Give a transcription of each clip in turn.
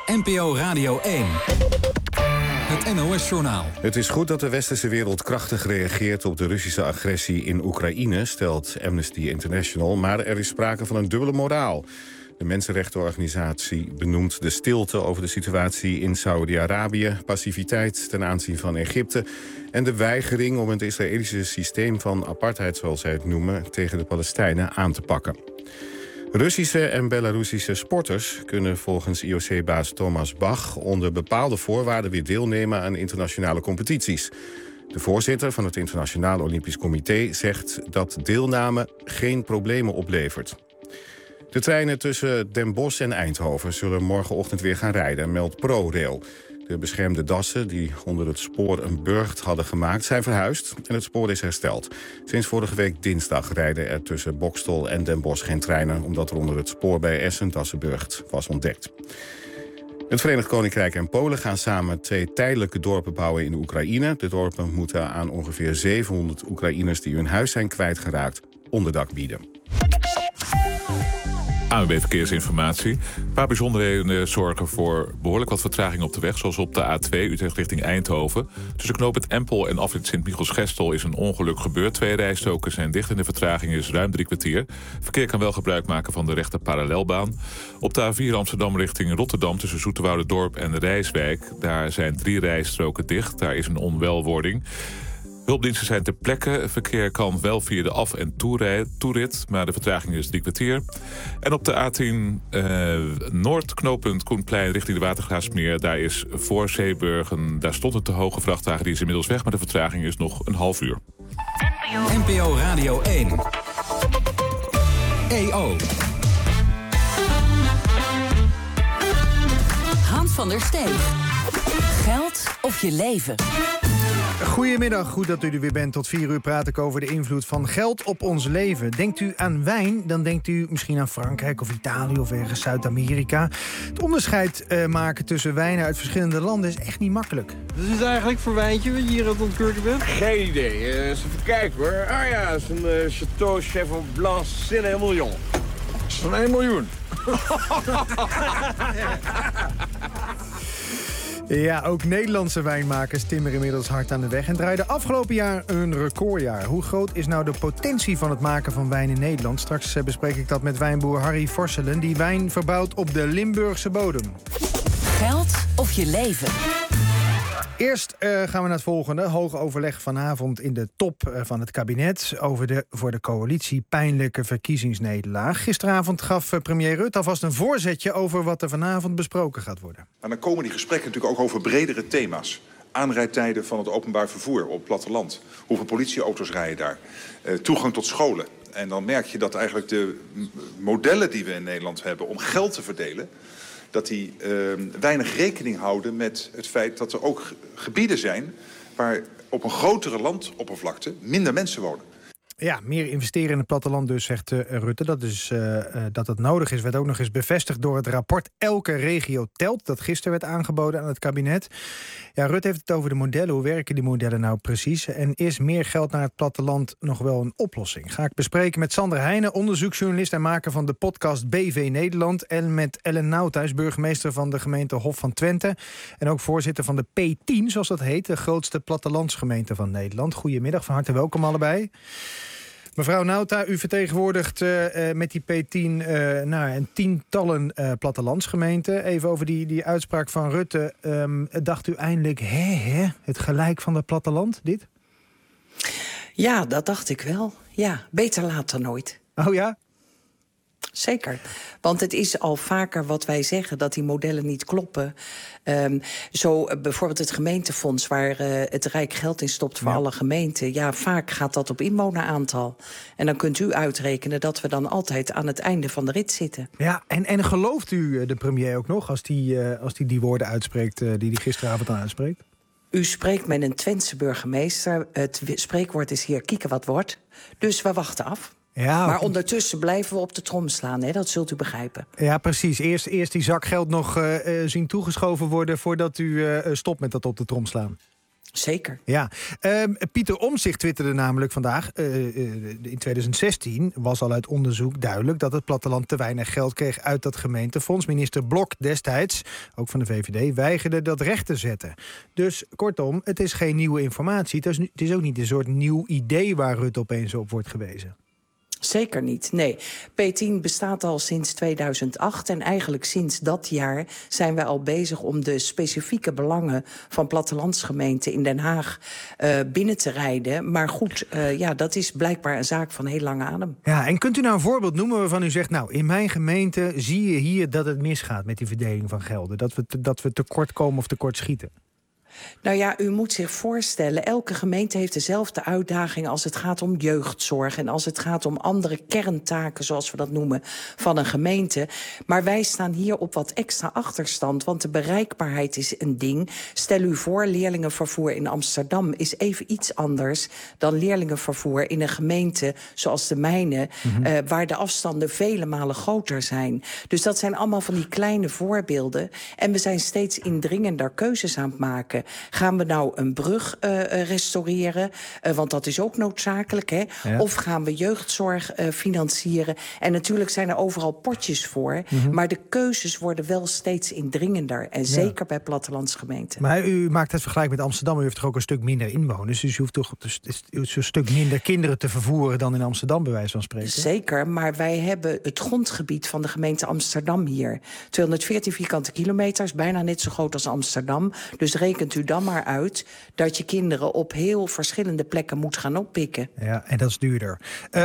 NPO Radio 1. Het NOS-journaal. Het is goed dat de westerse wereld krachtig reageert op de Russische agressie in Oekraïne, stelt Amnesty International. Maar er is sprake van een dubbele moraal. De mensenrechtenorganisatie benoemt de stilte over de situatie in Saoedi-Arabië, passiviteit ten aanzien van Egypte en de weigering om het Israëlische systeem van apartheid, zoals zij het noemen, tegen de Palestijnen aan te pakken. Russische en Belarusische sporters kunnen volgens IOC-baas Thomas Bach onder bepaalde voorwaarden weer deelnemen aan internationale competities. De voorzitter van het Internationaal Olympisch Comité zegt dat deelname geen problemen oplevert. De treinen tussen Den Bosch en Eindhoven zullen morgenochtend weer gaan rijden, meldt ProRail. De beschermde dassen die onder het spoor een burcht hadden gemaakt zijn verhuisd en het spoor is hersteld. Sinds vorige week dinsdag rijden er tussen Boxtel en Den Bosch geen treinen, omdat er onder het spoor bij Essen Dassenburgt was ontdekt. Het Verenigd Koninkrijk en Polen gaan samen 2 tijdelijke dorpen bouwen in Oekraïne. De dorpen moeten aan ongeveer 700 Oekraïners die hun huis zijn kwijtgeraakt onderdak bieden. ANWB Verkeersinformatie. Een paar bijzonderheden zorgen voor behoorlijk wat vertraging op de weg, zoals op de A2 Utrecht richting Eindhoven. Tussen knooppunt Empel en afrit Sint-Michels-Gestel is een ongeluk gebeurd. 2 rijstroken zijn dicht en de vertraging is ruim 3 kwartier. Verkeer kan wel gebruik maken van de rechte parallelbaan. Op de A4 Amsterdam richting Rotterdam tussen Zoeterwouderdorp en Rijswijk. Daar zijn 3 rijstroken dicht. Daar is een onwelwording. Hulpdiensten zijn ter plekke. Verkeer kan wel via de af- en toerit, maar de vertraging is 3 kwartier. En op de A10 Noord, knooppunt Koenplein richting de Watergraafsmeer. Daar is voor Zeeburgen, daar stond een te hoge vrachtwagen, die is inmiddels weg, maar de vertraging is nog een half uur. NPO Radio 1. EO. Hans van der Steeg. Geld of je leven? Goedemiddag, goed dat u er weer bent. Tot 4 uur praat ik over de invloed van geld op ons leven. Denkt u aan wijn, dan denkt u misschien aan Frankrijk of Italië of ergens Zuid-Amerika. Het onderscheid maken tussen wijnen uit verschillende landen is echt niet makkelijk. Wat is het eigenlijk voor wijntje wat je hier aan het ontkurken bent? Geen idee. Eens even kijken hoor. Ah ja, het is een Chateau Cheval Blanc Saint-Emilion. Van 1 miljoen. Ja, ook Nederlandse wijnmakers timmeren inmiddels hard aan de weg en draaiden afgelopen jaar een recordjaar. Hoe groot is nou de potentie van het maken van wijn in Nederland? Straks bespreek ik dat met wijnboer Harry Vorselen, die wijn verbouwt op de Limburgse bodem. Geld of je leven? Eerst gaan we naar het volgende. Hoog overleg vanavond in de top van het kabinet over de voor de coalitie pijnlijke verkiezingsnederlaag. Gisteravond gaf premier Rutte alvast een voorzetje over wat er vanavond besproken gaat worden. Maar dan komen die gesprekken natuurlijk ook over bredere thema's. Aanrijdtijden van het openbaar vervoer op het platteland. Hoeveel politieauto's rijden daar? Toegang tot scholen. En dan merk je dat eigenlijk de modellen die we in Nederland hebben om geld te verdelen, dat die weinig rekening houden met het feit dat er ook gebieden zijn waar op een grotere landoppervlakte minder mensen wonen. Ja, meer investeren in het platteland dus, zegt Rutte. Dat het nodig is, werd ook nog eens bevestigd door het rapport Elke regio telt, dat gisteren werd aangeboden aan het kabinet. Ja, Rutte heeft het over de modellen. Hoe werken die modellen nou precies? En is meer geld naar het platteland nog wel een oplossing? Ga ik bespreken met Sander Heijnen, onderzoeksjournalist en maker van de podcast BV Nederland. En met Ellen Nouthuis, burgemeester van de gemeente Hof van Twente. En ook voorzitter van de P10, zoals dat heet, de grootste plattelandsgemeente van Nederland. Goedemiddag, van harte welkom allebei. Mevrouw Nauta, u vertegenwoordigt met die P10 een tientallen plattelandsgemeenten. Even over die uitspraak van Rutte. Dacht u eindelijk, het gelijk van het platteland, dit? Ja, dat dacht ik wel. Ja, beter laat dan nooit. Oh ja? Zeker. Want het is al vaker wat wij zeggen, dat die modellen niet kloppen. Zo bijvoorbeeld het gemeentefonds, waar het Rijk geld in stopt voor alle gemeenten. Ja, vaak gaat dat op inwoneraantal. En dan kunt u uitrekenen dat we dan altijd aan het einde van de rit zitten. Ja, en gelooft u de premier ook nog als die woorden uitspreekt die hij gisteravond aan uitspreekt? U spreekt met een Twentse burgemeester. Het spreekwoord is hier kieken wat wordt. Dus we wachten af. Ja, maar ondertussen blijven we op de trom slaan, hè? Dat zult u begrijpen. Ja, precies. Eerst die zak geld nog zien toegeschoven worden voordat u stopt met dat op de trom slaan. Zeker. Ja, Pieter Omtzigt twitterde namelijk vandaag... in 2016 was al uit onderzoek duidelijk... dat het platteland te weinig geld kreeg uit dat gemeentefonds. Minister Blok destijds, ook van de VVD, weigerde dat recht te zetten. Dus kortom, het is geen nieuwe informatie. Het is ook niet een soort nieuw idee waar Rutte opeens op wordt gewezen. Zeker niet, nee. P10 bestaat al sinds 2008 en eigenlijk sinds dat jaar zijn wij al bezig om de specifieke belangen van plattelandsgemeenten in Den Haag binnen te rijden. Maar goed, dat is blijkbaar een zaak van heel lange adem. Ja, en kunt u nou een voorbeeld noemen waarvan u zegt, nou, in mijn gemeente zie je hier dat het misgaat met die verdeling van gelden? Dat we tekort komen of tekort schieten? Nou ja, u moet zich voorstellen, elke gemeente heeft dezelfde uitdagingen als het gaat om jeugdzorg en als het gaat om andere kerntaken, zoals we dat noemen, van een gemeente. Maar wij staan hier op wat extra achterstand, want de bereikbaarheid is een ding. Stel u voor, leerlingenvervoer in Amsterdam is even iets anders dan leerlingenvervoer in een gemeente zoals de mijne, waar de afstanden vele malen groter zijn. Dus dat zijn allemaal van die kleine voorbeelden. En we zijn steeds indringender keuzes aan het maken. Gaan we nou een brug restaureren? Want dat is ook noodzakelijk, hè? Ja. Of gaan we jeugdzorg financieren? En natuurlijk zijn er overal potjes voor. Maar de keuzes worden wel steeds indringender. En zeker bij plattelandsgemeenten. Maar u maakt het vergelijk met Amsterdam. U heeft toch ook een stuk minder inwoners? Dus u hoeft toch een stuk minder kinderen te vervoeren dan in Amsterdam, bij wijze van spreken? Zeker, maar wij hebben het grondgebied van de gemeente Amsterdam hier. 214 vierkante kilometers, bijna net zo groot als Amsterdam. Dus rekent u dan maar uit dat je kinderen op heel verschillende plekken moet gaan oppikken. Ja, en dat is duurder.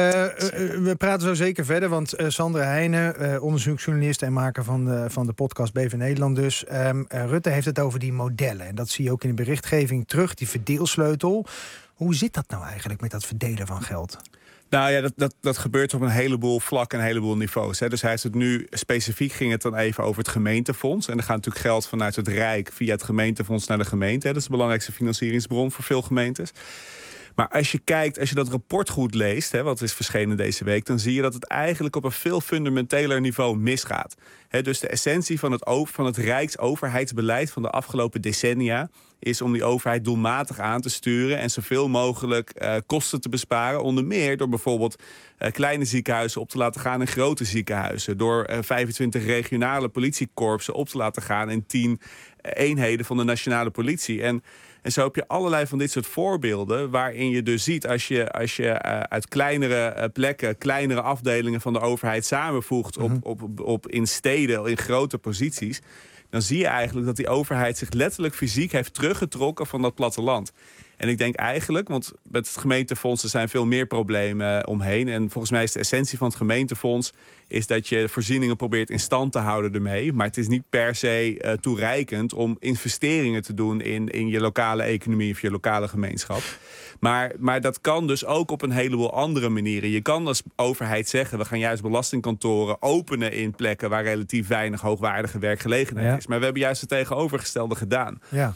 We praten zo zeker verder, want Sandra Heijnen, onderzoeksjournalist en maker van de podcast BV Nederland dus. Rutte heeft het over die modellen. En dat zie je ook in de berichtgeving terug, die verdeelsleutel. Hoe zit dat nou eigenlijk met dat verdelen van geld? Nou ja, dat gebeurt op een heleboel vlakken en een heleboel niveaus. Hè. Dus hij is het nu specifiek, ging het dan even over het gemeentefonds. En er gaat natuurlijk geld vanuit het Rijk via het gemeentefonds naar de gemeente. Hè. Dat is de belangrijkste financieringsbron voor veel gemeentes. Maar als je kijkt, als je dat rapport goed leest, hè, wat is verschenen deze week, dan zie je dat het eigenlijk op een veel fundamenteler niveau misgaat. Dus de essentie van het Rijksoverheidsbeleid van de afgelopen decennia is om die overheid doelmatig aan te sturen en zoveel mogelijk kosten te besparen. Onder meer door bijvoorbeeld kleine ziekenhuizen op te laten gaan in grote ziekenhuizen. Door 25 regionale politiekorpsen op te laten gaan in 10 eenheden van de nationale politie. En zo heb je allerlei van dit soort voorbeelden waarin je dus ziet, als je uit kleinere plekken, kleinere afdelingen van de overheid samenvoegt in steden, in grote posities, dan zie je eigenlijk dat die overheid zich letterlijk fysiek heeft teruggetrokken van dat platteland. En ik denk eigenlijk, want met het gemeentefonds er zijn veel meer problemen omheen. En volgens mij is de essentie van het gemeentefonds is dat je voorzieningen probeert in stand te houden ermee. Maar het is niet per se toereikend om investeringen te doen in je lokale economie of je lokale gemeenschap. Maar dat kan dus ook op een heleboel andere manieren. Je kan als overheid zeggen, we gaan juist belastingkantoren openen in plekken waar relatief weinig hoogwaardige werkgelegenheid is. Maar we hebben juist het tegenovergestelde gedaan. Ja.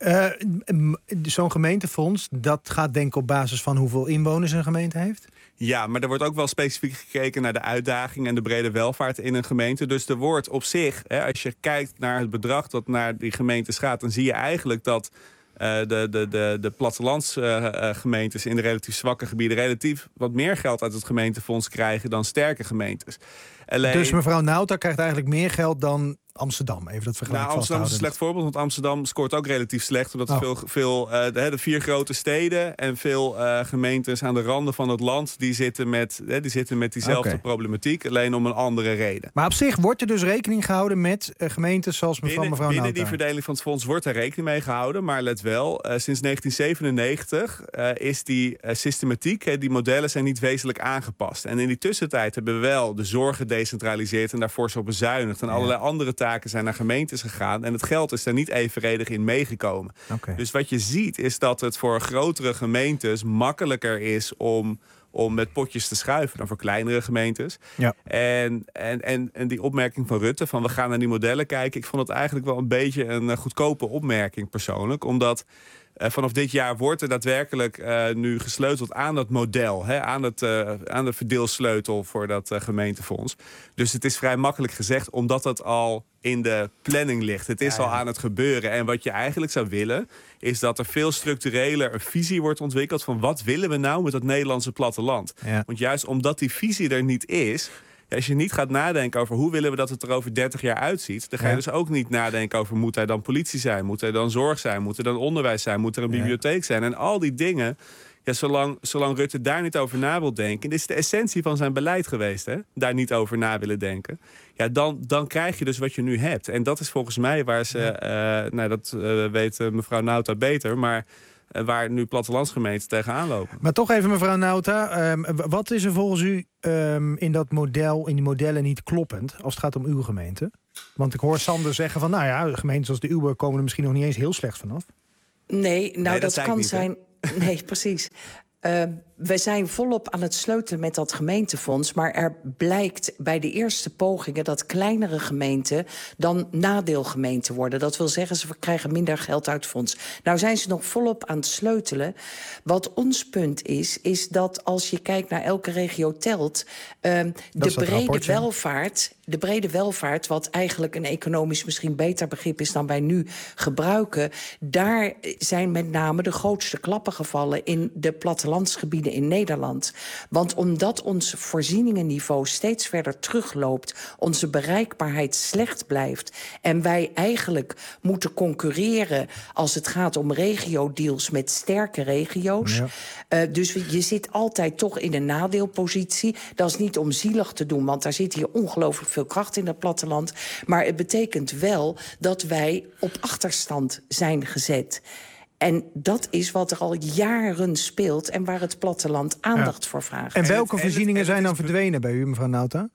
Zo'n gemeentefonds, dat gaat denk ik op basis van hoeveel inwoners een gemeente heeft? Ja, maar er wordt ook wel specifiek gekeken naar de uitdaging en de brede welvaart in een gemeente. Dus er wordt op zich, als je kijkt naar het bedrag dat naar die gemeentes gaat, dan zie je eigenlijk dat de plattelandsgemeentes in de relatief zwakke gebieden relatief wat meer geld uit het gemeentefonds krijgen dan sterke gemeentes. Dus mevrouw Nauta krijgt eigenlijk meer geld dan Amsterdam, even dat vergelijk. Nou, Amsterdam is een slecht voorbeeld, want Amsterdam scoort ook relatief slecht. Omdat de 4 grote steden en veel gemeentes aan de randen van het land die zitten met diezelfde problematiek, alleen om een andere reden. Maar op zich wordt er dus rekening gehouden met gemeentes zoals mevrouw Nauta. Binnen die verdeling van het fonds wordt er rekening mee gehouden. Maar let wel, sinds 1997 is die systematiek, die modellen zijn niet wezenlijk aangepast. En in die tussentijd hebben we wel de zorg gedecentraliseerd en daarvoor zo bezuinigd. En allerlei andere taken zijn naar gemeentes gegaan. En het geld is daar niet evenredig in meegekomen. Dus wat je ziet is dat het voor grotere gemeentes makkelijker is om met potjes te schuiven dan voor kleinere gemeentes. Ja. En die opmerking van Rutte van we gaan naar die modellen kijken. Ik vond het eigenlijk wel een beetje een goedkope opmerking persoonlijk. Omdat Vanaf dit jaar wordt er daadwerkelijk nu gesleuteld aan dat model. Aan de verdeelsleutel voor dat gemeentefonds. Dus het is vrij makkelijk gezegd, omdat dat al in de planning ligt. Het is al aan het gebeuren. En wat je eigenlijk zou willen, is dat er veel structureler een visie wordt ontwikkeld van wat willen we nou met het Nederlandse platteland. Ja. Want juist omdat die visie er niet is, als je niet gaat nadenken over hoe willen we dat het er over 30 jaar uitziet, dan ga je dus ook niet nadenken over moet hij dan politie zijn, moet hij dan zorg zijn, moet er dan onderwijs zijn, moet er een bibliotheek zijn. En al die dingen, zolang Rutte daar niet over na wil denken, dit is de essentie van zijn beleid geweest, daar niet over na willen denken, dan krijg je dus wat je nu hebt. En dat is volgens mij waar ze, dat weet mevrouw Nauta beter, maar waar nu plattelandsgemeenten tegenaan lopen. Maar toch even, mevrouw Nauta, wat is er volgens u in die modellen niet kloppend als het gaat om uw gemeente? Want ik hoor Sander zeggen van, gemeenten zoals de uwe komen er misschien nog niet eens heel slecht vanaf. Nee, dat kan niet, zijn. Nee, precies. We zijn volop aan het sleutelen met dat gemeentefonds, maar er blijkt bij de eerste pogingen dat kleinere gemeenten dan nadeelgemeenten worden. Dat wil zeggen, ze krijgen minder geld uit het fonds. Nou zijn ze nog volop aan het sleutelen. Wat ons punt is dat als je kijkt naar elke regio telt, de brede welvaart, wat eigenlijk een economisch misschien beter begrip is dan wij nu gebruiken, daar zijn met name de grootste klappen gevallen in de plattelandsgebieden in Nederland. Want omdat ons voorzieningenniveau steeds verder terugloopt, onze bereikbaarheid slecht blijft en wij eigenlijk moeten concurreren als het gaat om regio-deals met sterke regio's. Ja. Dus je zit altijd toch in een nadeelpositie. Dat is niet om zielig te doen, want daar zit hier ongelooflijk veel kracht in het platteland. Maar het betekent wel dat wij op achterstand zijn gezet. En dat is wat er al jaren speelt en waar het platteland aandacht voor vraagt. En welke voorzieningen zijn dan verdwenen bij u, mevrouw Nauta?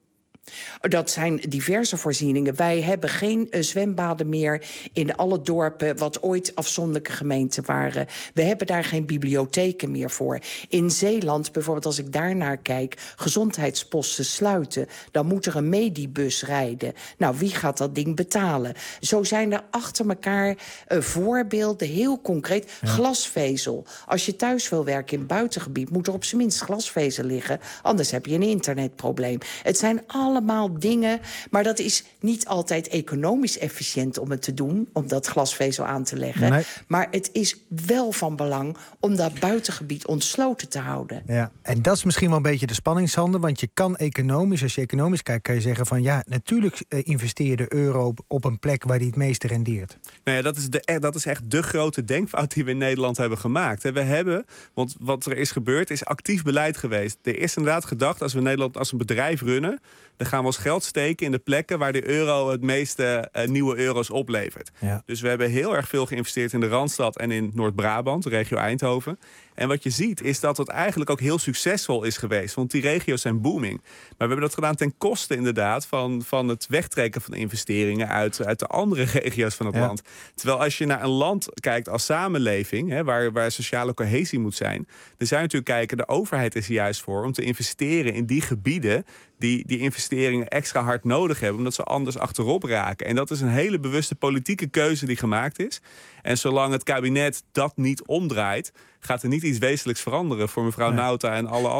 Dat zijn diverse voorzieningen. Wij hebben geen zwembaden meer in alle dorpen wat ooit afzonderlijke gemeenten waren. We hebben daar geen bibliotheken meer voor. In Zeeland, bijvoorbeeld als ik daarnaar kijk, gezondheidsposten sluiten. Dan moet er een medibus rijden. Nou, wie gaat dat ding betalen? Zo zijn er achter elkaar voorbeelden, heel concreet. Ja. Glasvezel. Als je thuis wil werken in het buitengebied, moet er op zijn minst glasvezel liggen. Anders heb je een internetprobleem. Het zijn allemaal dingen, maar dat is niet altijd economisch efficiënt om het te doen, om dat glasvezel aan te leggen. Nee. Maar het is wel van belang om dat buitengebied ontsloten te houden. Ja, en dat is misschien wel een beetje de spanningshanden, want je kan economisch, als je economisch kijkt, kan je zeggen van natuurlijk investeer je de euro op een plek waar die het meeste rendeert. Nou ja, dat is echt de grote denkfout die we in Nederland hebben gemaakt. We hebben, want wat er is gebeurd, is actief beleid geweest. Er is inderdaad gedacht, als we Nederland als een bedrijf runnen, dan gaan we ons geld steken in de plekken waar de euro het meeste nieuwe euro's oplevert. Ja. Dus we hebben heel erg veel geïnvesteerd in de Randstad en in Noord-Brabant, de regio Eindhoven. En wat je ziet is dat het eigenlijk ook heel succesvol is geweest. Want die regio's zijn booming. Maar we hebben dat gedaan ten koste inderdaad van het wegtrekken van investeringen uit de andere regio's van het land. Terwijl als je naar een land kijkt als samenleving, waar sociale cohesie moet zijn, dan zou je natuurlijk kijken, de overheid is er juist voor om te investeren in die gebieden die investeringen extra hard nodig hebben, omdat ze anders achterop raken. En dat is een hele bewuste politieke keuze die gemaakt is. En zolang het kabinet dat niet omdraait, gaat er niet iets wezenlijks veranderen voor mevrouw Nauta en alle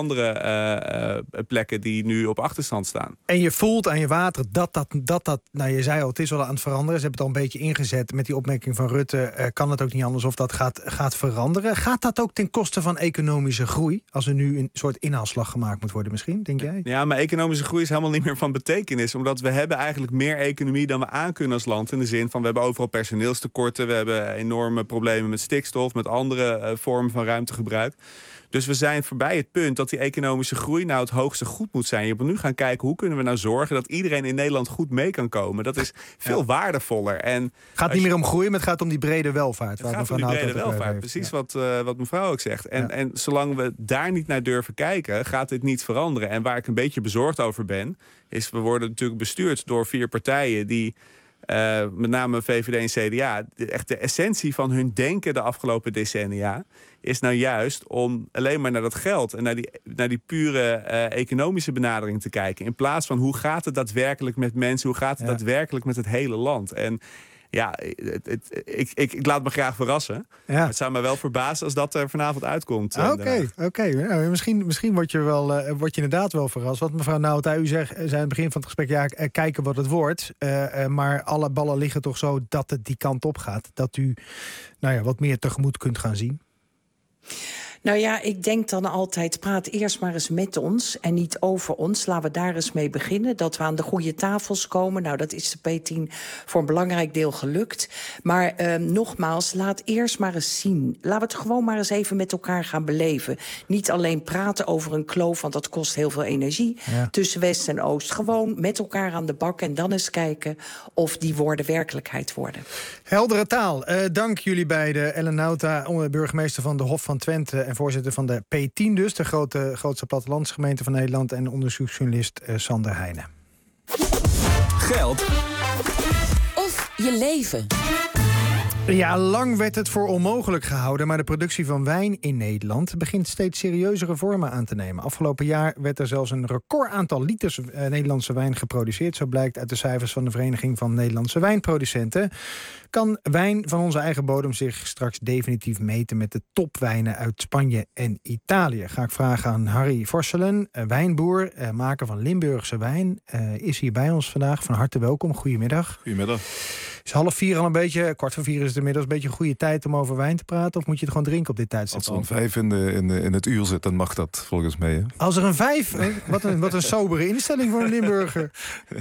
andere plekken die nu op achterstand staan. En je voelt aan je water dat nou je zei al, het is wel aan het veranderen. Ze hebben het al een beetje ingezet met die opmerking van Rutte. Kan het ook niet anders of dat gaat veranderen? Gaat dat ook ten koste van economische groei? Als er nu een soort inhaalslag gemaakt moet worden misschien, denk jij? Ja, maar economische groei is helemaal niet meer van betekenis. Omdat we hebben eigenlijk meer economie dan we aan kunnen als land. In de zin van, we hebben overal personeelstekorten. We hebben enorme problemen met stikstof, met andere vormen van ruimtegebruik. Dus we zijn voorbij het punt dat die economische groei nou het hoogste goed moet zijn. Je moet nu gaan kijken, hoe kunnen we nou zorgen dat iedereen in Nederland goed mee kan komen. Dat is veel waardevoller. En gaat niet meer om groei, maar het gaat om die brede welvaart. Het gaat om die brede welvaart, precies wat mevrouw ook zegt. En zolang we daar niet naar durven kijken, gaat dit niet veranderen. En waar ik een beetje bezorgd over ben, is we worden natuurlijk bestuurd door 4 partijen die, met name VVD en CDA, echt de essentie van hun denken de afgelopen decennia is nou juist om alleen maar naar dat geld en naar die pure economische benadering te kijken. In plaats van hoe gaat het daadwerkelijk met mensen, hoe gaat het daadwerkelijk met het hele land. En Ja, ik laat me graag verrassen. Ja. Het zou me wel verbazen als dat er vanavond uitkomt. Oké. Nou, misschien word je inderdaad wel verrast. Want mevrouw Nauta, u zei aan het begin van het gesprek... kijken wat het wordt. Maar alle ballen liggen toch zo dat het die kant op gaat. Dat u wat meer tegemoet kunt gaan zien. Nou ja, ik denk dan altijd, praat eerst maar eens met ons en niet over ons. Laten we daar eens mee beginnen, dat we aan de goede tafels komen. Nou, dat is de P10 voor een belangrijk deel gelukt. Maar nogmaals, laat eerst maar eens zien. Laten we het gewoon maar eens even met elkaar gaan beleven. Niet alleen praten over een kloof, want dat kost heel veel energie. Ja. Tussen West en Oost. Gewoon met elkaar aan de bak en dan eens kijken of die woorden werkelijkheid worden. Heldere taal. Dank jullie beiden. Ellen Nauta, burgemeester van de Hof van Twente... en voorzitter van de P10 dus, de grootste plattelandsgemeente van Nederland... en onderzoeksjournalist Sander Heijnen. Geld of je leven. Ja, lang werd het voor onmogelijk gehouden... maar de productie van wijn in Nederland begint steeds serieuzere vormen aan te nemen. Afgelopen jaar werd er zelfs een record aantal liters Nederlandse wijn geproduceerd. Zo blijkt uit de cijfers van de Vereniging van Nederlandse Wijnproducenten. Kan wijn van onze eigen bodem zich straks definitief meten met de topwijnen uit Spanje en Italië? Ga ik vragen aan Harry Vorselen, wijnboer, maker van Limburgse wijn. Is hier bij ons vandaag. Van harte welkom. Goedemiddag. Goedemiddag. Is 3:30 al een beetje, 3:15 is het inmiddels, een beetje een goede tijd om over wijn te praten? Of moet je het gewoon drinken op dit tijdstip? Als er een 5 in het uur zit, dan mag dat volgens mij. Hè? Als er een 5? Wat een sobere instelling voor een Limburger.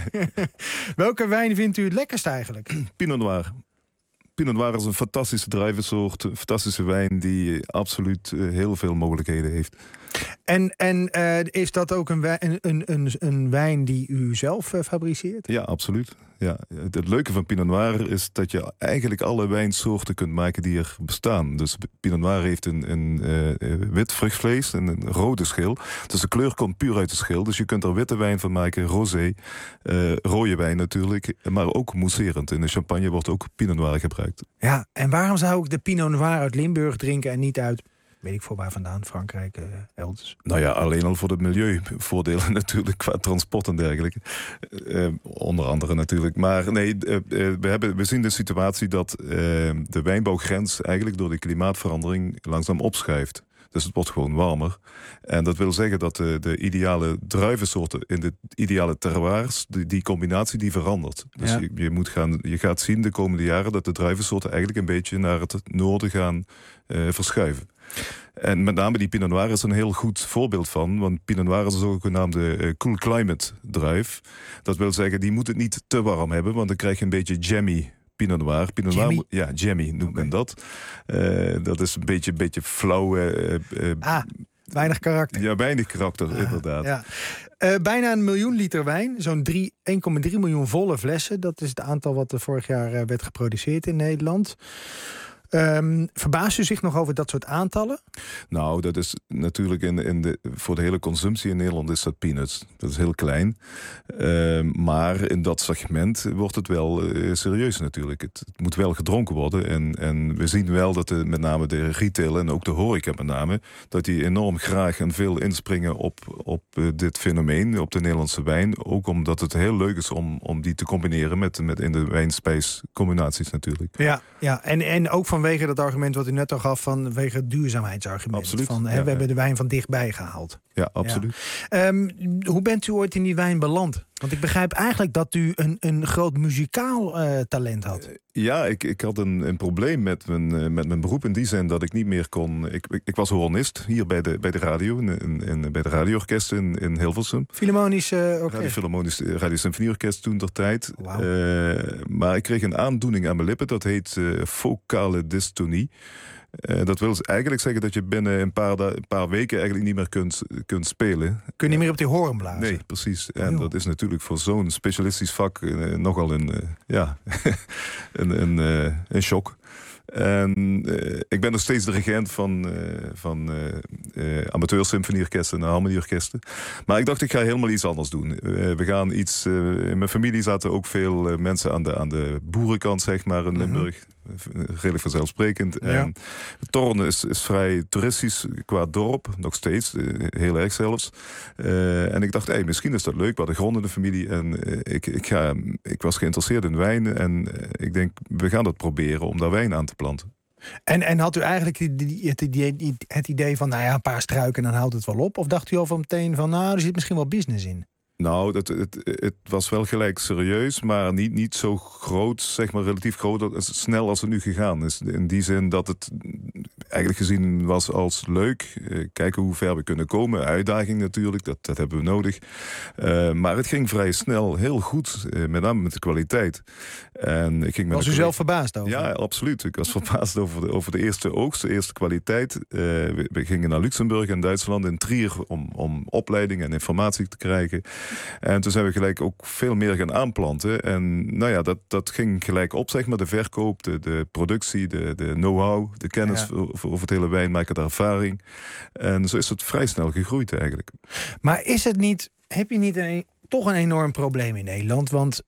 Welke wijn vindt u het lekkerst eigenlijk? Pinot Noir. Pinot Noir is een fantastische druivensoort, een fantastische wijn die absoluut heel veel mogelijkheden heeft. En is dat ook een wijn die u zelf fabriceert? Ja, absoluut. Ja. Het leuke van Pinot Noir is dat je eigenlijk alle wijnsoorten kunt maken die er bestaan. Dus Pinot Noir heeft een wit vruchtvlees en een rode schil. Dus de kleur komt puur uit de schil. Dus je kunt er witte wijn van maken, rosé, rode wijn natuurlijk, maar ook mousserend. In de champagne wordt ook Pinot Noir gebruikt. Ja, en waarom zou ik de Pinot Noir uit Limburg drinken en niet uit... weet ik voor waar vandaan, Frankrijk, elders? Nou ja, alleen al voor de milieuvoordelen natuurlijk, qua transport en dergelijke. Onder andere natuurlijk. Maar nee, we zien de situatie dat de wijnbouwgrens eigenlijk door de klimaatverandering langzaam opschuift. Dus het wordt gewoon warmer. En dat wil zeggen dat de ideale druivensoorten in de ideale terroirs, die combinatie die verandert. Dus ja. je gaat zien de komende jaren dat de druivensoorten eigenlijk een beetje naar het noorden gaan verschuiven. En met name die Pinot Noir is een heel goed voorbeeld van. Want Pinot Noir is een zogenaamde cool climate druif. Dat wil zeggen, die moet het niet te warm hebben, want dan krijg je een beetje jammy Pinot Noir. Pinot Noir, ja, jammy noemt men dat. Dat is een beetje flauw. Weinig karakter. Ja, weinig karakter, inderdaad. Ja. Bijna 1 miljoen liter wijn, zo'n 1,3 miljoen volle flessen. Dat is het aantal wat er vorig jaar werd geproduceerd in Nederland. Verbaast u zich nog over dat soort aantallen? Nou, dat is natuurlijk voor de hele consumptie in Nederland is dat peanuts. Dat is heel klein. Maar in dat segment wordt het wel serieus natuurlijk. Het moet wel gedronken worden. En we zien wel dat met name de retail en ook de horeca met name, dat die enorm graag en veel inspringen op dit fenomeen, op de Nederlandse wijn. Ook omdat het heel leuk is om die te combineren met in de wijn-spijs-combinaties natuurlijk. Ja. En ook vanwege dat argument wat u net al gaf, vanwege het duurzaamheidsargument. Absoluut. We hebben de wijn van dichtbij gehaald. Ja, absoluut. Ja. Hoe bent u ooit in die wijn beland? Want ik begrijp eigenlijk dat u een groot muzikaal talent had. Ja, ik had een probleem met mijn beroep in die zin dat ik niet meer kon. Ik was hornist hier bij de radio, bij de radioorkest in Hilversum. Philharmonisch orkest. Radio Symfonieorkest toen der tijd. Wow. Maar ik kreeg een aandoening aan mijn lippen, dat heet focale dystonie. Dat wil eigenlijk zeggen dat je binnen een paar weken eigenlijk niet meer kunt spelen. Kun je niet meer op die hoorn blazen? Nee, precies. En dat is natuurlijk voor zo'n specialistisch vak nogal een shock. En ik ben nog steeds dirigent van amateursymfonieorkesten en harmonieorkesten. Maar ik dacht, ik ga helemaal iets anders doen. We gaan iets. In mijn familie zaten ook veel mensen aan de boerenkant, zeg maar, in Limburg. redelijk vanzelfsprekend. Ja. En Thorn is vrij toeristisch qua dorp, nog steeds, heel erg zelfs. En ik dacht, misschien is dat leuk, we hadden grond in de familie. En ik was geïnteresseerd in wijn en ik denk, we gaan dat proberen om daar wijn aan te planten. En had u eigenlijk het idee van, een paar struiken en dan houdt het wel op? Of dacht u al van meteen van, er zit misschien wel business in? Nou, het was wel gelijk serieus, maar niet zo groot, zeg maar relatief groot, snel als het nu gegaan is. In die zin dat het eigenlijk gezien was als leuk. Kijken hoe ver we kunnen komen. Uitdaging natuurlijk, dat hebben we nodig. Maar het ging vrij snel heel goed, met name met de kwaliteit. En ik ging was u zelf verbaasd over? Ja, absoluut. Ik was verbaasd over de eerste oogst, de eerste kwaliteit. We gingen naar Luxemburg en Duitsland in Trier om opleiding en informatie te krijgen. En toen zijn we gelijk ook veel meer gaan aanplanten. En dat ging gelijk op, zeg maar. De verkoop, de productie, de know-how, de kennis over het hele wijnmaken, de ervaring. En zo is het vrij snel gegroeid eigenlijk. Maar heb je niet toch een enorm probleem in Nederland? Want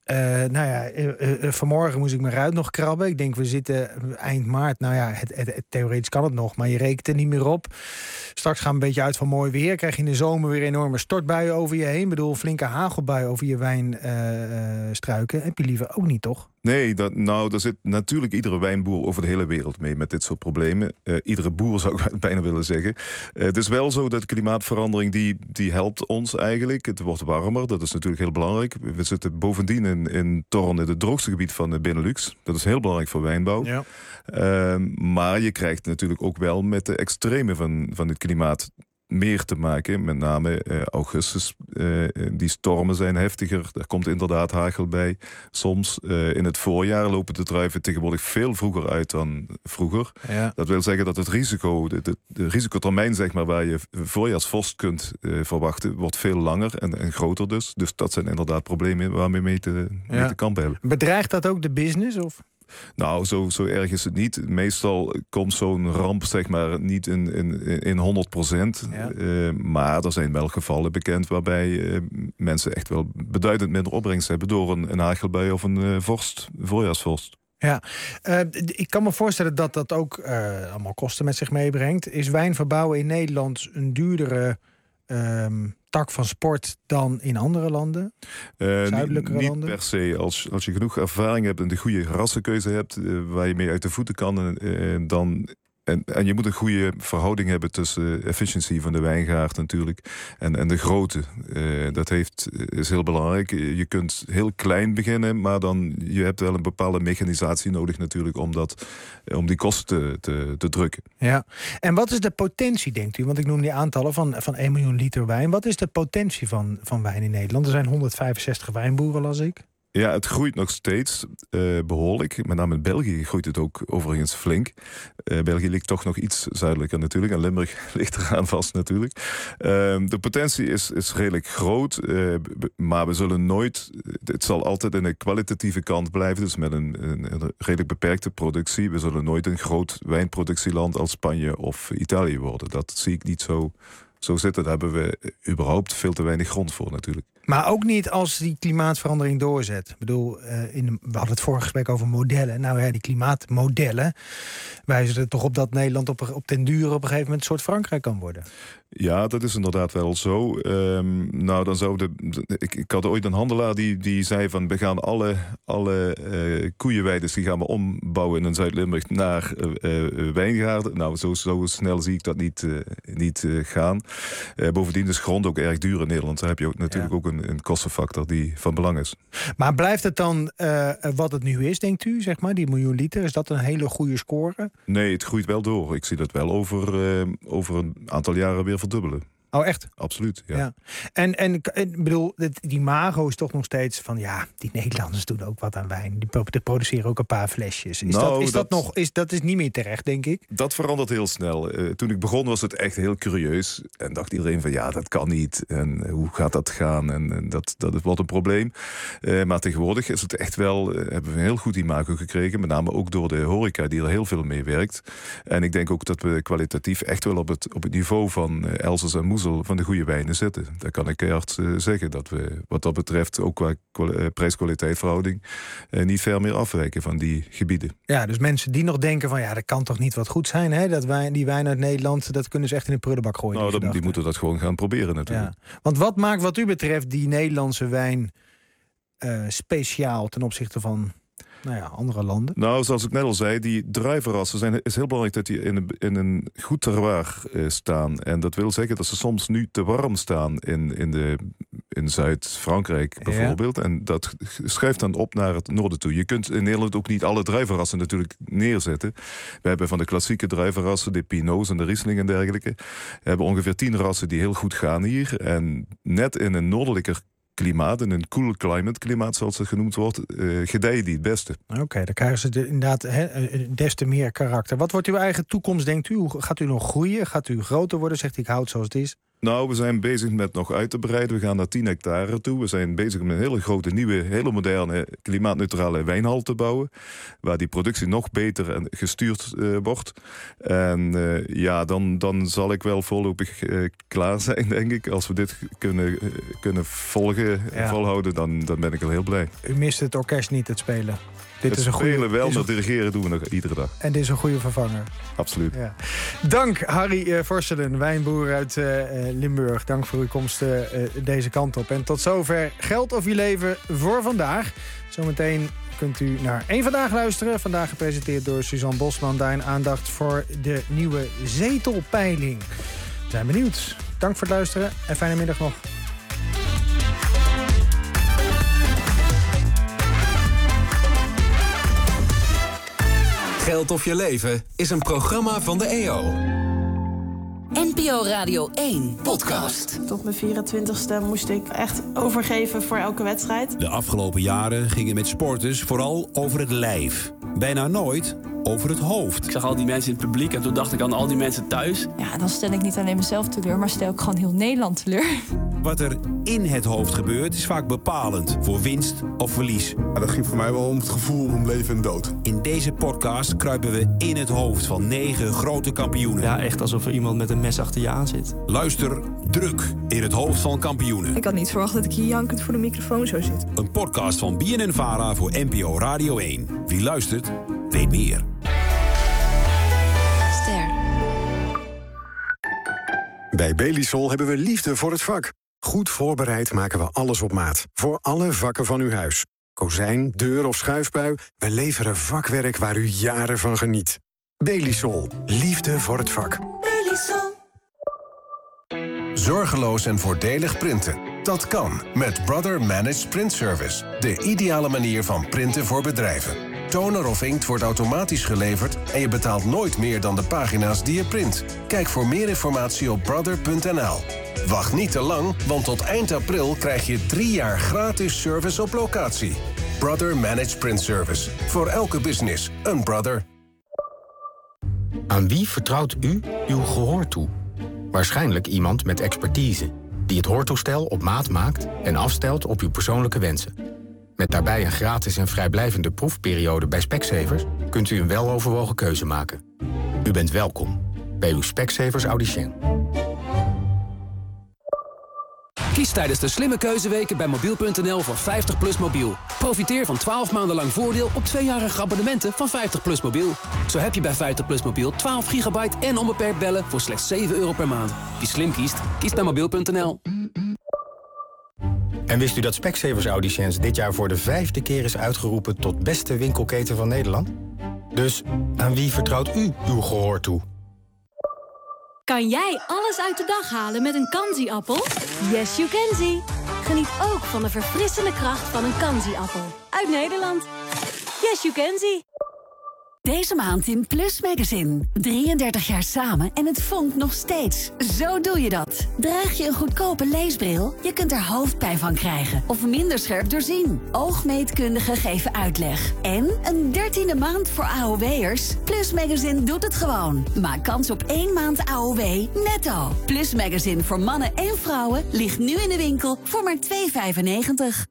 vanmorgen moest ik mijn ruit nog krabben. Ik denk, we zitten eind maart. Theoretisch kan het nog, maar je rekent er niet meer op. Straks gaan we een beetje uit van mooi weer. Krijg je in de zomer weer enorme stortbuien over je heen. Ik bedoel, flinke hagelbuien over je wijnstruiken. Heb je liever ook niet, toch? Nee, daar zit natuurlijk iedere wijnboer over de hele wereld mee met dit soort problemen. Iedere boer zou ik bijna willen zeggen. Het is wel zo dat de klimaatverandering die helpt ons eigenlijk. Het wordt warmer, dat is natuurlijk heel belangrijk. We zitten bovendien in Thorn, in het droogste gebied van de Benelux. Dat is heel belangrijk voor wijnbouw. Ja. Maar je krijgt natuurlijk ook wel met de extreme van het klimaat meer te maken, met name augustus. Die stormen zijn heftiger, er komt inderdaad hagel bij. Soms in het voorjaar lopen de druiven tegenwoordig veel vroeger uit dan vroeger. Ja. Dat wil zeggen dat het risico, de risicotermijn, zeg maar, waar je voorjaarsvorst kunt verwachten, wordt veel langer en groter dus. Dus dat zijn inderdaad problemen waarmee mee te kampen hebben. Bedreigt dat ook de business, of? Nou, zo erg is het niet. Meestal komt zo'n ramp, zeg maar, niet in 100%. Ja. Maar er zijn wel gevallen bekend waarbij mensen echt wel beduidend minder opbrengst hebben door een hagelbui of een voorjaarsvorst. Ja, ik kan me voorstellen dat dat ook allemaal kosten met zich meebrengt. Is wijnverbouwen in Nederland een duurdere tak van sport dan in andere landen? Zuidelijke niet landen? Per se. Als je genoeg ervaring hebt en de goede rassenkeuze hebt, waar je mee uit de voeten kan, dan. En je moet een goede verhouding hebben tussen efficiëntie van de wijngaard natuurlijk en de grootte. Dat is heel belangrijk. Je kunt heel klein beginnen, maar je hebt wel een bepaalde mechanisatie nodig natuurlijk om die kosten te drukken. Ja. En wat is de potentie, denkt u? Want ik noem die aantallen van 1 miljoen liter wijn. Wat is de potentie van wijn in Nederland? Er zijn 165 wijnboeren, las ik. Ja, het groeit nog steeds behoorlijk. Met name in België groeit het ook overigens flink. België ligt toch nog iets zuidelijker natuurlijk. En Limburg ligt eraan vast natuurlijk. De potentie is redelijk groot. Maar we zullen nooit. Het zal altijd in de kwalitatieve kant blijven. Dus met een redelijk beperkte productie. We zullen nooit een groot wijnproductieland als Spanje of Italië worden. Dat zie ik niet zo zitten. Daar hebben we überhaupt veel te weinig grond voor natuurlijk. Maar ook niet als die klimaatverandering doorzet. Ik bedoel, we hadden het vorige gesprek over modellen. Nou ja, die klimaatmodellen wijzen er toch op dat Nederland op den duur op een gegeven moment een soort Frankrijk kan worden. Ja, dat is inderdaad wel zo. Nou, dan zou ik had ooit een handelaar die zei van, we gaan alle koeienweides die gaan we ombouwen in Zuid-Limburg naar wijngaarden. Nou, zo snel zie ik dat niet gaan. Bovendien is grond ook erg duur in Nederland. Daar heb je ook natuurlijk ook een kostenfactor die van belang is. Maar blijft het dan wat het nu is, denkt u, zeg maar, die 1 miljoen liter? Is dat een hele goede score? Nee, het groeit wel door. Ik zie dat wel over een aantal jaren weer verdubbelen. Oh, echt? Absoluut, ja. En ik bedoel, die Mago is toch nog steeds van, die Nederlanders doen ook wat aan wijn. Die produceren ook een paar flesjes. Dat is niet meer terecht, denk ik? Dat verandert heel snel. Toen ik begon was het echt heel curieus. En dacht iedereen van, dat kan niet. En hoe gaat dat gaan? En dat wordt een probleem. Maar tegenwoordig is het echt wel, hebben we een heel goed imago gekregen. Met name ook door de horeca die er heel veel mee werkt. En ik denk ook dat we kwalitatief echt wel op het niveau van Elsass en Moselle mengsel van de goede wijnen zitten. Daar kan ik keihard zeggen dat we wat dat betreft ook qua prijs-kwaliteit verhouding niet ver meer afwijken van die gebieden. Ja, dus mensen die nog denken van dat kan toch niet wat goed zijn, hè? Die wijn uit Nederland, dat kunnen ze echt in de prullenbak gooien. Nou, die moeten dat gewoon gaan proberen natuurlijk. Ja. Want wat maakt wat u betreft die Nederlandse wijn speciaal ten opzichte van andere landen? Nou, zoals ik net al zei, die druivenrassen is heel belangrijk dat die in een goed terroir staan. En dat wil zeggen dat ze soms nu te warm staan in Zuid-Frankrijk bijvoorbeeld. Ja. En dat schuift dan op naar het noorden toe. Je kunt in Nederland ook niet alle druivenrassen natuurlijk neerzetten. We hebben van de klassieke druivenrassen, de Pinots en de Riesling en dergelijke, hebben ongeveer 10 rassen die heel goed gaan hier. En net in een noordelijker klimaat, in een cool climate klimaat zoals het genoemd wordt, gedijen die het beste. Oké, dan krijgen ze inderdaad des te meer karakter. Wat wordt uw eigen toekomst, denkt u? Gaat u nog groeien? Gaat u groter worden? Zegt u, ik houd zoals het is? Nou, we zijn bezig met nog uit te breiden. We gaan naar 10 hectare toe. We zijn bezig met een hele grote, nieuwe, hele moderne, klimaatneutrale wijnhal te bouwen. Waar die productie nog beter en gestuurd wordt. En dan zal ik wel voorlopig klaar zijn, denk ik. Als we dit kunnen volgen en volhouden, dan ben ik al heel blij. U mist het orkest niet, het spelen? Dit is een goede, spelen wel, maar dirigeren doen we nog iedere dag. En dit is een goede vervanger. Absoluut. Ja. Dank Harry Vorselen, wijnboer uit Limburg. Dank voor uw komst deze kant op. En tot zover Geld of Je Leven voor vandaag. Zometeen kunt u naar Eén Vandaag luisteren. Vandaag gepresenteerd door Suzanne Bosman. Daarin aandacht voor de nieuwe zetelpeiling. We zijn benieuwd. Dank voor het luisteren en fijne middag nog. Geld of Je Leven is een programma van de EO. NPO Radio 1 podcast. Tot mijn 24e moest ik echt overgeven voor elke wedstrijd. De afgelopen jaren gingen met sporters vooral over het lijf. Bijna nooit over het hoofd. Ik zag al die mensen in het publiek en toen dacht ik aan al die mensen thuis. Ja, dan stel ik niet alleen mezelf teleur, maar stel ik gewoon heel Nederland teleur. Wat er in het hoofd gebeurt is vaak bepalend voor winst of verlies. Ja, dat ging voor mij wel om het gevoel om leven en dood. In deze podcast kruipen we in het hoofd van 9 grote kampioenen. Ja, echt alsof er iemand met een mes achter je aan zit. Luister druk in het hoofd van kampioenen. Ik had niet verwacht dat ik hier jankend voor de microfoon zou zitten. Een podcast van BNN-Vara voor NPO Radio 1. Wie luistert, weet meer. Bij Belisol hebben we liefde voor het vak. Goed voorbereid maken we alles op maat. Voor alle vakken van uw huis. Kozijn, deur of schuifpui. We leveren vakwerk waar u jaren van geniet. Belisol. Liefde voor het vak. Belisol. Zorgeloos en voordelig printen. Dat kan met Brother Managed Print Service. De ideale manier van printen voor bedrijven. Toner of inkt wordt automatisch geleverd en je betaalt nooit meer dan de pagina's die je print. Kijk voor meer informatie op brother.nl. Wacht niet te lang, want tot eind april krijg je 3 jaar gratis service op locatie. Brother Managed Print Service. Voor elke business, een brother. Aan wie vertrouwt u uw gehoor toe? Waarschijnlijk iemand met expertise, die het hoortoestel op maat maakt en afstelt op uw persoonlijke wensen. Met daarbij een gratis en vrijblijvende proefperiode bij Specsavers kunt u een weloverwogen keuze maken. U bent welkom bij uw Specsavers Audicien. Kies tijdens de slimme keuzeweken bij mobiel.nl voor 50PLUS mobiel. Profiteer van 12 maanden lang voordeel op 2-jarige abonnementen van 50PLUS mobiel. Zo heb je bij 50PLUS mobiel 12 gigabyte en onbeperkt bellen voor slechts €7 per maand. Wie slim kiest, kiest bij mobiel.nl. En wist u dat Specsavers Audiciëns dit jaar voor de 5e keer is uitgeroepen tot beste winkelketen van Nederland? Dus aan wie vertrouwt u uw gehoor toe? Kan jij alles uit de dag halen met een Kanzi-appel? Yes, you can see. Geniet ook van de verfrissende kracht van een Kanzi-appel. Uit Nederland. Yes, you can see. Deze maand in Plus Magazine. 33 jaar samen en het vonkt nog steeds. Zo doe je dat. Draag je een goedkope leesbril? Je kunt er hoofdpijn van krijgen. Of minder scherp doorzien. Oogmeetkundigen geven uitleg. En een 13e maand voor AOW'ers? Plus Magazine doet het gewoon. Maak kans op 1 maand AOW netto. Plus Magazine voor mannen en vrouwen ligt nu in de winkel voor maar €2,95.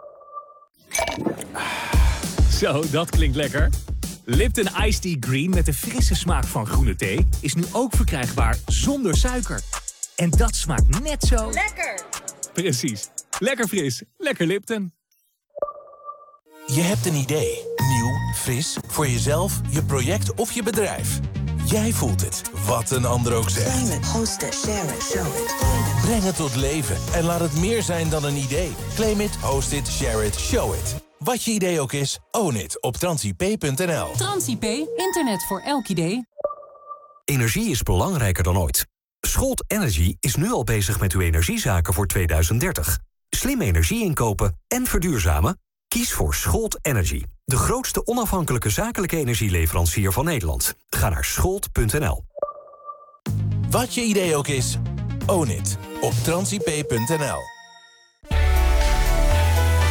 Zo, dat klinkt lekker. Lipton Iced Tea Green met de frisse smaak van groene thee is nu ook verkrijgbaar zonder suiker. En dat smaakt net zo... Lekker! Precies. Lekker fris. Lekker Lipton. Je hebt een idee. Nieuw, fris, voor jezelf, je project of je bedrijf. Jij voelt het, wat een ander ook zegt. Host it, share it, show it. Breng het tot leven en laat het meer zijn dan een idee. Claim it, host it, share it, show it. Wat je idee ook is, own it op transip.nl. Transip, internet voor elk idee. Energie is belangrijker dan ooit. Scholt Energy is nu al bezig met uw energiezaken voor 2030. Slim energie inkopen en verduurzamen? Kies voor Scholt Energy. De grootste onafhankelijke zakelijke energieleverancier van Nederland. Ga naar scholt.nl. Wat je idee ook is, own it op transip.nl.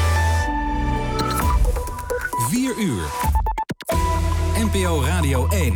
4 uur. NPO Radio 1.